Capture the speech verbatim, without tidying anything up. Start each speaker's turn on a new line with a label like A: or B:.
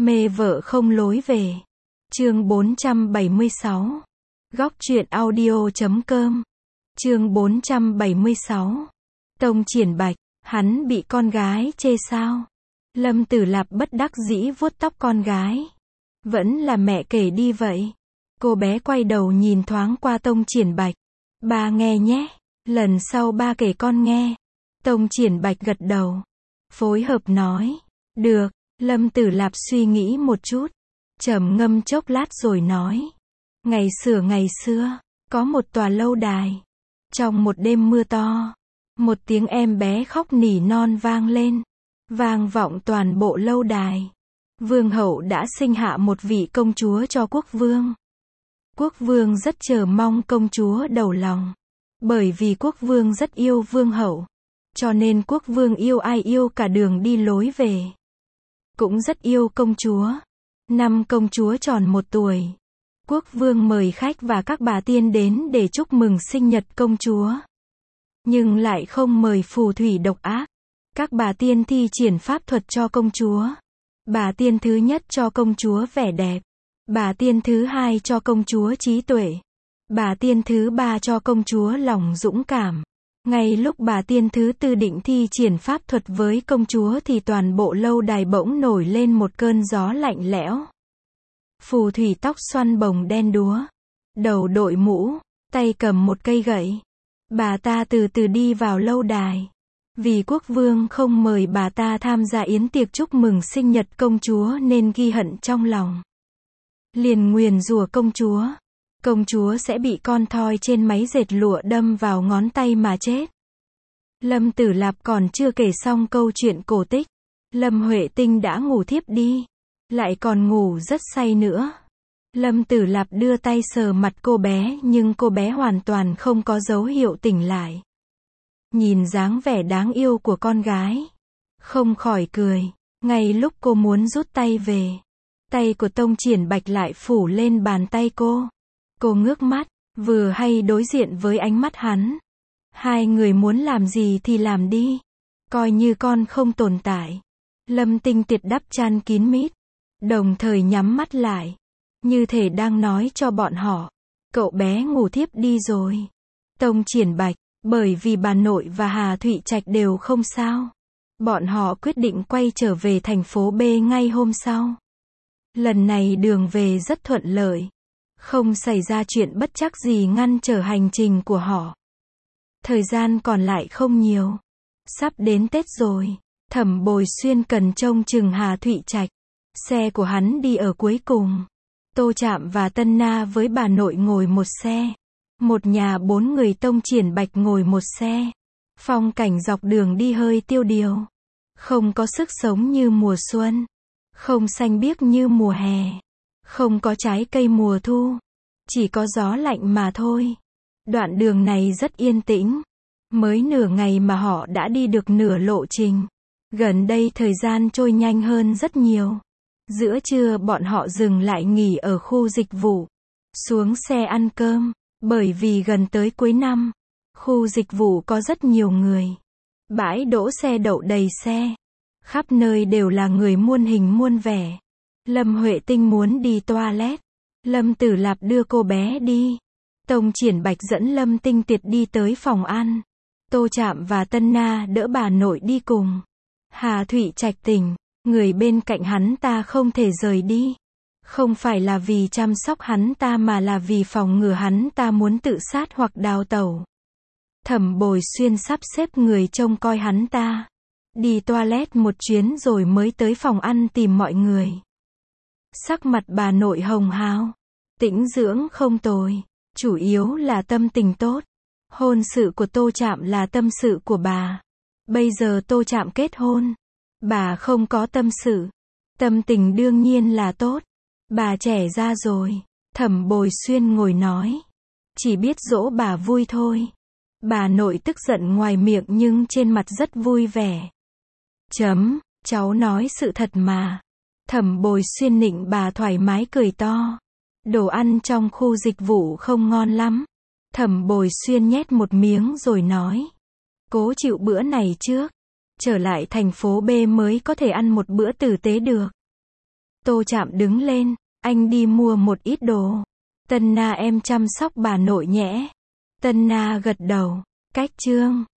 A: Mê vợ không lối về. Chương bốn trăm bảy mươi sáu. Góc truyện audio chấm com. Chương bốn trăm bảy mươi sáu. Tông Triển Bạch, hắn bị con gái chê sao? Lâm Tử Lạp bất đắc dĩ vuốt tóc con gái. Vẫn là mẹ kể đi vậy. Cô bé quay đầu nhìn thoáng qua Tông Triển Bạch. Ba nghe nhé, lần sau ba kể con nghe. Tông Triển Bạch gật đầu. Phối hợp nói. Được. Lâm Tử Lạp suy nghĩ một chút. Trầm ngâm chốc lát rồi nói. Ngày xưa ngày xưa, có một tòa lâu đài. Trong một đêm mưa to, một tiếng em bé khóc nỉ non vang lên. Vang vọng toàn bộ lâu đài. Vương hậu đã sinh hạ một vị công chúa cho quốc vương. Quốc vương rất chờ mong công chúa đầu lòng. Bởi vì quốc vương rất yêu vương hậu. Cho nên quốc vương yêu ai yêu cả đường đi lối về. Cũng rất yêu công chúa. Năm công chúa tròn một tuổi. Quốc vương mời khách và các bà tiên đến để chúc mừng sinh nhật công chúa. Nhưng lại không mời phù thủy độc ác. Các bà tiên thi triển pháp thuật cho công chúa. Bà tiên thứ nhất cho công chúa vẻ đẹp. Bà tiên thứ hai cho công chúa trí tuệ. Bà tiên thứ ba cho công chúa lòng dũng cảm. Ngay lúc bà tiên thứ tư định thi triển pháp thuật với công chúa thì toàn bộ lâu đài bỗng nổi lên một cơn gió lạnh lẽo. Phù thủy tóc xoăn bồng đen đúa, đầu đội mũ, tay cầm một cây gậy. Bà ta từ từ đi vào lâu đài. Vì quốc vương không mời bà ta tham gia yến tiệc chúc mừng sinh nhật công chúa nên ghi hận trong lòng. Liền nguyền rủa công chúa. Công chúa sẽ bị con thoi trên máy dệt lụa đâm vào ngón tay mà chết. Lâm Tử Lạp còn chưa kể xong câu chuyện cổ tích. Lâm Huệ Tinh đã ngủ thiếp đi. Lại còn ngủ rất say nữa. Lâm Tử Lạp đưa tay sờ mặt cô bé nhưng cô bé hoàn toàn không có dấu hiệu tỉnh lại. Nhìn dáng vẻ đáng yêu của con gái. Không khỏi cười. Ngay lúc cô muốn rút tay về. Tay của Tông Triển Bạch lại phủ lên bàn tay cô. Cô ngước mắt, vừa hay đối diện với ánh mắt hắn. Hai người muốn làm gì thì làm đi. Coi như con không tồn tại. Lâm Tinh Tiệt đắp chăn kín mít. Đồng thời nhắm mắt lại. Như thể đang nói cho bọn họ. Cậu bé ngủ thiếp đi rồi. Tông Triển Bạch, bởi vì bà nội và Hà Thụy Trạch đều không sao. Bọn họ quyết định quay trở về thành phố B ngay hôm sau. Lần này đường về rất thuận lợi. Không xảy ra chuyện bất trắc gì ngăn trở hành trình của họ. Thời gian còn lại không nhiều. Sắp đến Tết rồi. Thẩm Bồi Xuyên cần trông chừng Hà Thụy Trạch. Xe của hắn đi ở cuối cùng. Tô Trạm và Tân Na với bà nội ngồi một xe. Một nhà bốn người. Tông Triển Bạch ngồi một xe. Phong cảnh dọc đường đi hơi tiêu điều. Không có sức sống như mùa xuân. Không xanh biếc như mùa hè. Không có trái cây mùa thu. Chỉ có gió lạnh mà thôi. Đoạn đường này rất yên tĩnh. Mới nửa ngày mà họ đã đi được nửa lộ trình. Gần đây thời gian trôi nhanh hơn rất nhiều. Giữa trưa bọn họ dừng lại nghỉ ở khu dịch vụ. Xuống xe ăn cơm. Bởi vì gần tới cuối năm. Khu dịch vụ có rất nhiều người. Bãi đỗ xe đậu đầy xe. Khắp nơi đều là người muôn hình muôn vẻ. Lâm Huệ Tinh muốn đi toilet. Lâm Tử Lạp đưa cô bé đi. Tông Triển Bạch dẫn Lâm Tinh Tiệt đi tới phòng ăn. Tô Trạm và Tân Na đỡ bà nội đi cùng. Hà Thụy Trạch tỉnh. Người bên cạnh hắn ta không thể rời đi. Không phải là vì chăm sóc hắn ta mà là vì phòng ngừa hắn ta muốn tự sát hoặc đào tẩu. Thẩm Bồi Xuyên sắp xếp người trông coi hắn ta. Đi toilet một chuyến rồi mới tới phòng ăn tìm mọi người. Sắc mặt bà nội hồng hào. Tĩnh dưỡng không tồi. Chủ yếu là tâm tình tốt. Hôn sự của Tô Trạm là tâm sự của bà. Bây giờ Tô Trạm kết hôn. Bà không có tâm sự. Tâm tình đương nhiên là tốt. Bà trẻ ra rồi. Thẩm Bồi Xuyên ngồi nói. Chỉ biết dỗ bà vui thôi. Bà nội tức giận ngoài miệng nhưng trên mặt rất vui vẻ. Chấm, cháu nói sự thật mà. Thẩm Bồi Xuyên nịnh bà thoải mái cười to. Đồ ăn trong khu dịch vụ không ngon lắm. Thẩm Bồi Xuyên nhét một miếng rồi nói. Cố chịu bữa này trước. Trở lại thành phố B mới có thể ăn một bữa tử tế được. Tô Trạm đứng lên, anh đi mua một ít đồ. Tân Na em chăm sóc bà nội nhẽ. Tân Na gật đầu. Cách Trương.